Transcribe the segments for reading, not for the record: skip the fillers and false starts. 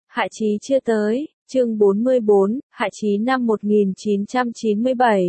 Hạ Chí chưa tới, chương 44, Hạ Chí năm 1997.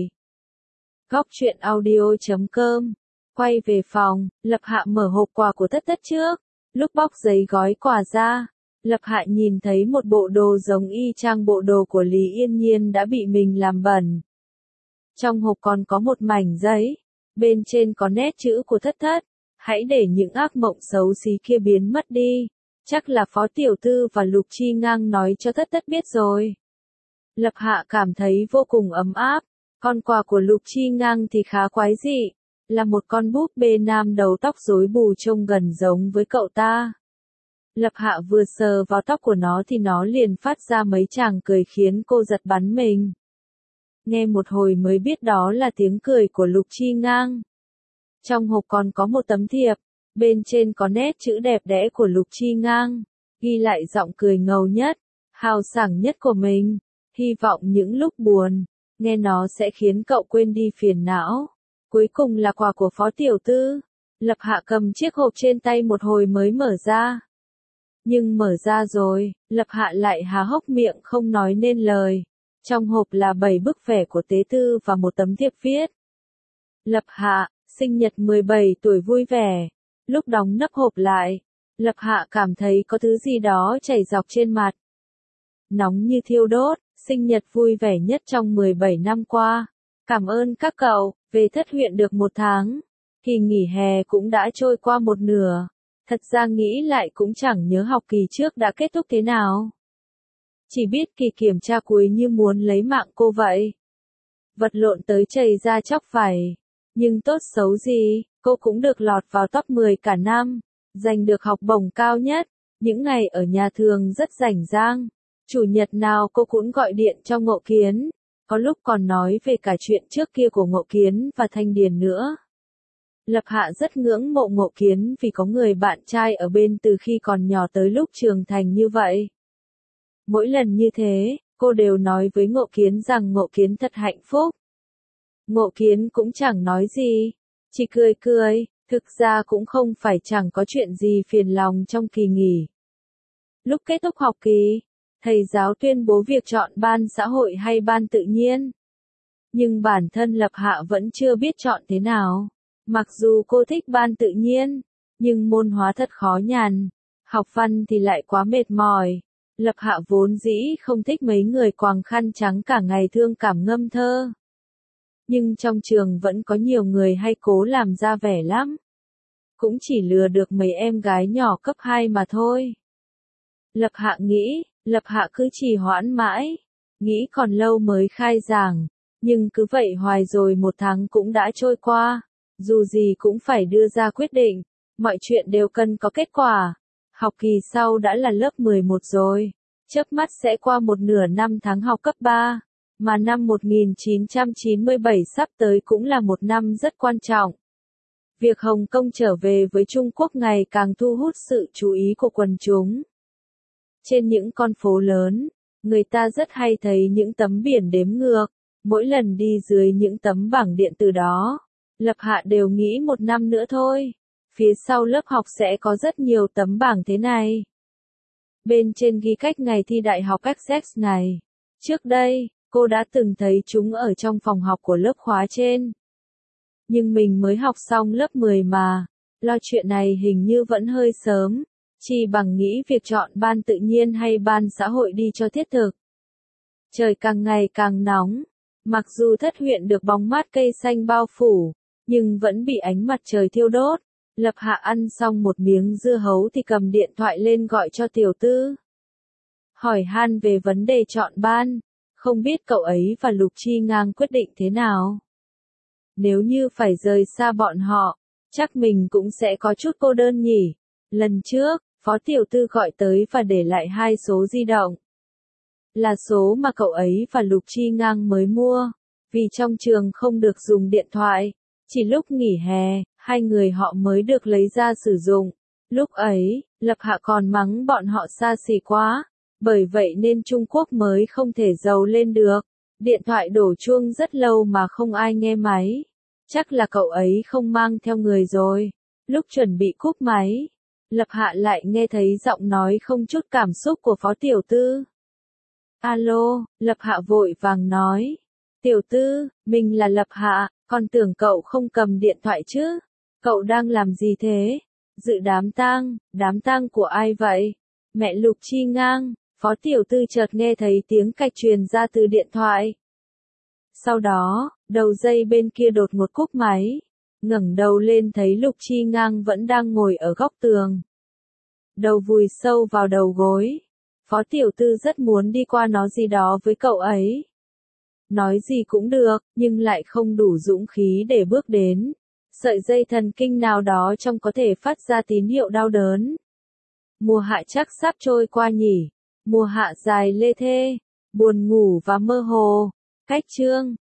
Góc truyện audio.com. Quay về phòng, Lập Hạ mở hộp quà của Tất Tất trước. Lúc bóc giấy gói quà ra, Lập Hạ nhìn thấy một bộ đồ giống y chang bộ đồ của Lý Yên Nhiên đã bị mình làm bẩn. Trong hộp còn có một mảnh giấy, bên trên có nét chữ của Tất Tất. Hãy để những ác mộng xấu xí kia biến mất đi. Chắc là Phó Tiểu Tư và Lục Chi Ngang nói cho Tất Tất biết rồi. Lập Hạ cảm thấy vô cùng ấm áp. Con quà của Lục Chi Ngang thì khá quái dị, là một con búp bê nam đầu tóc rối bù trông gần giống với cậu ta. Lập Hạ vừa sờ vào tóc của nó thì nó liền phát ra mấy tràng cười khiến cô giật bắn mình. Nghe một hồi mới biết đó là tiếng cười của Lục Chi Ngang. Trong hộp còn có một tấm thiệp, bên trên có nét chữ đẹp đẽ của Lục Chi Ngang, ghi lại giọng cười ngầu nhất, hào sảng nhất của mình, hy vọng những lúc buồn, nghe nó sẽ khiến cậu quên đi phiền não. Cuối cùng là quà của Phó Tiểu Tư. Lập Hạ cầm chiếc hộp trên tay một hồi mới mở ra. Nhưng mở ra rồi, Lập Hạ lại há hốc miệng không nói nên lời. Trong hộp là 7 bức vẽ của Tế Tư và một tấm thiệp viết. Lập Hạ, sinh nhật 17 tuổi vui vẻ. Lúc đóng nắp hộp lại, Lập Hạ cảm thấy có thứ gì đó chảy dọc trên mặt. Nóng như thiêu đốt, sinh nhật vui vẻ nhất trong 17 năm qua. Cảm ơn các cậu, về Thất huyện được 1 tháng. Kỳ nghỉ hè cũng đã trôi qua một nửa. Thật ra nghĩ lại cũng chẳng nhớ học kỳ trước đã kết thúc thế nào. Chỉ biết kỳ kiểm tra cuối như muốn lấy mạng cô vậy. Vật lộn tới chảy ra chóc vảy. Nhưng tốt xấu gì, cô cũng được lọt vào top 10 cả năm, giành được học bổng cao nhất. Những ngày ở nhà thường rất rảnh rang. Chủ nhật nào cô cũng gọi điện cho Ngộ Kiến. Có lúc còn nói về cả chuyện trước kia của Ngộ Kiến và Thanh Điền nữa. Lập Hạ rất ngưỡng mộ Ngộ Kiến vì có người bạn trai ở bên từ khi còn nhỏ tới lúc trưởng thành như vậy. Mỗi lần như thế, cô đều nói với Ngộ Kiến rằng Ngộ Kiến thật hạnh phúc. Ngộ Kiến cũng chẳng nói gì, chỉ cười cười, thực ra cũng không phải chẳng có chuyện gì phiền lòng trong kỳ nghỉ. Lúc kết thúc học kỳ, thầy giáo tuyên bố việc chọn ban xã hội hay ban tự nhiên. Nhưng bản thân Lập Hạ vẫn chưa biết chọn thế nào. Mặc dù cô thích ban tự nhiên, nhưng môn hóa thật khó nhằn, học văn thì lại quá mệt mỏi. Lập Hạ vốn dĩ không thích mấy người quàng khăn trắng cả ngày thương cảm ngâm thơ. Nhưng trong trường vẫn có nhiều người hay cố làm ra vẻ lắm. Cũng chỉ lừa được mấy em gái nhỏ cấp 2 mà thôi. Lập Hạ nghĩ, Lập Hạ cứ trì hoãn mãi, nghĩ còn lâu mới khai giảng, nhưng cứ vậy hoài rồi 1 tháng cũng đã trôi qua, dù gì cũng phải đưa ra quyết định, mọi chuyện đều cần có kết quả. Học kỳ sau đã là lớp 11 rồi, chớp mắt sẽ qua một nửa năm tháng học cấp 3, mà năm 1997 sắp tới cũng là một năm rất quan trọng. Việc Hồng Kông trở về với Trung Quốc ngày càng thu hút sự chú ý của quần chúng. Trên những con phố lớn, người ta rất hay thấy những tấm biển đếm ngược, mỗi lần đi dưới những tấm bảng điện tử đó, Lập Hạ đều nghĩ 1 năm nữa thôi, phía sau lớp học sẽ có rất nhiều tấm bảng thế này. Bên trên ghi cách ngày thi đại học Essex này. Trước đây, cô đã từng thấy chúng ở trong phòng học của lớp khóa trên. Nhưng mình mới học xong lớp 10 mà, lo chuyện này hình như vẫn hơi sớm. Chỉ bằng nghĩ việc chọn ban tự nhiên hay ban xã hội đi cho thiết thực. Trời càng ngày càng nóng, mặc dù Thất huyện được bóng mát cây xanh bao phủ, nhưng vẫn bị ánh mặt trời thiêu đốt. Lập Hạ ăn xong một miếng dưa hấu thì cầm điện thoại lên gọi cho Tiểu Tư. Hỏi han về vấn đề chọn ban, không biết cậu ấy và Lục Chi Ngang quyết định thế nào. Nếu như phải rời xa bọn họ, chắc mình cũng sẽ có chút cô đơn nhỉ. Lần trước, Phó Tiểu Tư gọi tới và để lại 2 số di động. Là số mà cậu ấy và Lục Chi Ngang mới mua, vì trong trường không được dùng điện thoại, chỉ lúc nghỉ hè, 2 người họ mới được lấy ra sử dụng. Lúc ấy, Lập Hạ còn mắng bọn họ xa xỉ quá, bởi vậy nên Trung Quốc mới không thể giàu lên được. Điện thoại đổ chuông rất lâu mà không ai nghe máy. Chắc là cậu ấy không mang theo người rồi. Lúc chuẩn bị cúp máy, Lập Hạ lại nghe thấy giọng nói không chút cảm xúc của Phó Tiểu Tư. Alo, Lập Hạ vội vàng nói. Tiểu Tư, mình là Lập Hạ, con tưởng cậu không cầm điện thoại chứ? Cậu đang làm gì thế? Dự đám tang của ai vậy? Mẹ Lục Chi Ngang. Phó Tiểu Tư chợt nghe thấy tiếng cạch truyền ra từ điện thoại. Sau đó, đầu dây bên kia đột ngột cúp máy. Ngẩng đầu lên thấy Lục Chi Ngang vẫn đang ngồi ở góc tường. Đầu vùi sâu vào đầu gối. Phó Tiểu Tư rất muốn đi qua nói gì đó với cậu ấy. Nói gì cũng được, nhưng lại không đủ dũng khí để bước đến. Sợi dây thần kinh nào đó trong có thể phát ra tín hiệu đau đớn. Mùa hạ chắc sắp trôi qua nhỉ. Mùa hạ dài lê thê, buồn ngủ và mơ hồ. Cách chương